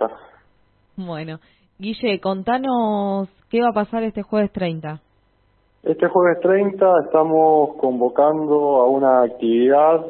empresa. Bueno, Guille, contanos qué va a pasar este jueves 30. Este jueves 30 estamos convocando a una actividad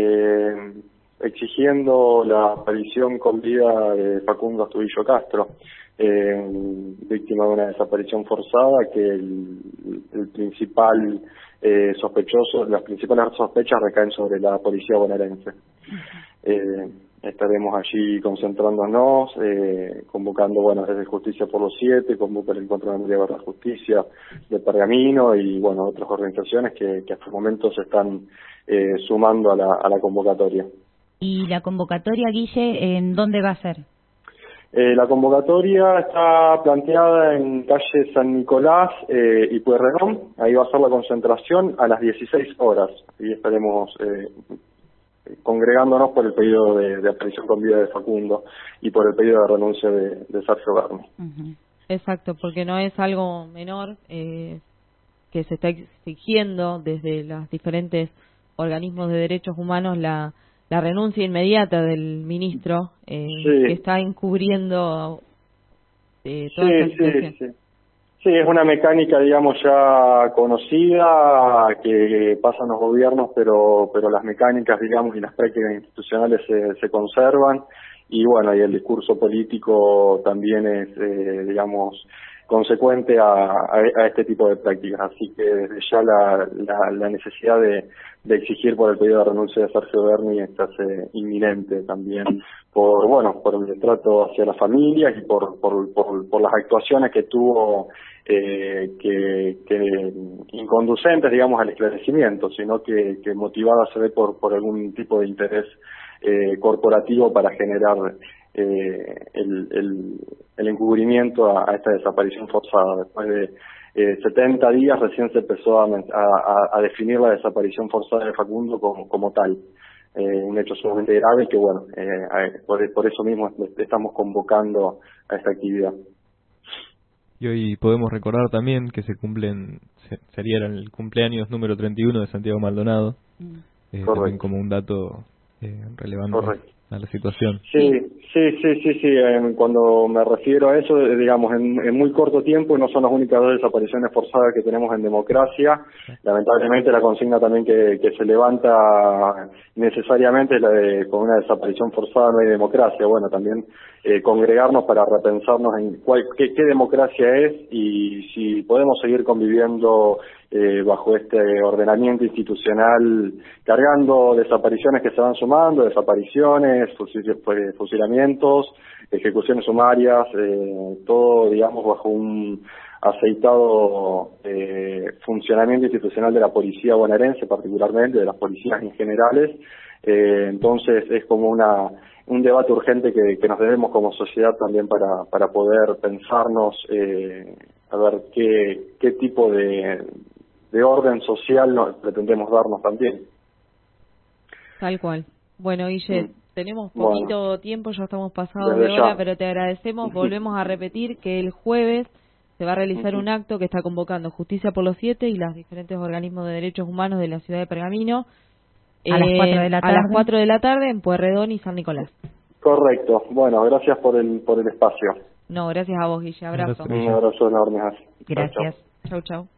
exigiendo la aparición con vida de Facundo Astudillo Castro, víctima de una desaparición forzada, que el principal sospechoso, las principales sospechas recaen sobre la policía bonaerense. Estaremos allí concentrándonos, convocando, desde Justicia por los 7, convoca el Encuentro de Memoria de la Justicia de Pergamino y, otras organizaciones que hasta el momento se están sumando a la convocatoria. ¿Y la convocatoria, Guille, en dónde va a ser? La convocatoria está planteada en calle San Nicolás y Pueyrredón. Ahí va a ser la concentración a las 16 horas y estaremos congregándonos por el pedido de aparición con vida de Facundo y por el pedido de renuncia de Sergio Berni. Exacto, porque no es algo menor que se está exigiendo desde los diferentes organismos de derechos humanos la renuncia inmediata del ministro que está encubriendo toda esta situación. Sí, es una mecánica, ya conocida, que pasa en los gobiernos, pero las mecánicas, y las prácticas institucionales se conservan, y y el discurso político también es, consecuente a este tipo de prácticas. Así que desde ya la necesidad de exigir por el pedido de renuncia de Sergio Berni se hace inminente también por el trato hacia las familias y por las actuaciones que tuvo que inconducentes, al esclarecimiento, sino que motivadas se ve por algún tipo de interés corporativo para generar el encubrimiento a esta desaparición forzada. Después de 70 días recién se empezó a definir la desaparición forzada de Facundo como tal. Un hecho sumamente grave que, por eso mismo estamos convocando a esta actividad. Y hoy podemos recordar también que sería el cumpleaños número 31 de Santiago Maldonado, también como un dato relevante. Correcto. A la situación. Sí. Cuando me refiero a eso, en muy corto tiempo, no son las únicas 2 desapariciones forzadas que tenemos en democracia. Lamentablemente la consigna también que se levanta necesariamente es la de con una desaparición forzada no hay democracia. También congregarnos para repensarnos en qué democracia es y si podemos seguir conviviendo bajo este ordenamiento institucional, cargando desapariciones que se van sumando, desapariciones, fusilamientos, ejecuciones sumarias, todo, bajo un aceitado funcionamiento institucional de la policía bonaerense, particularmente, de las policías en generales. Entonces es como un debate urgente que nos debemos como sociedad también para poder pensarnos a ver qué tipo de orden social pretendemos darnos también. Tal cual. Bueno, Guille, tenemos poquito tiempo, ya estamos pasados de hora, pero te agradecemos. Volvemos a repetir que el jueves se va a realizar un acto que está convocando Justicia por los 7 y los diferentes organismos de derechos humanos de la ciudad de Pergamino a las 4 de la tarde. A las 4 de la tarde en Pueyrredón y San Nicolás. Correcto. Gracias por el espacio. No, gracias a vos, Guille. Abrazo. Un abrazo enorme. Gracias. Chau, chau.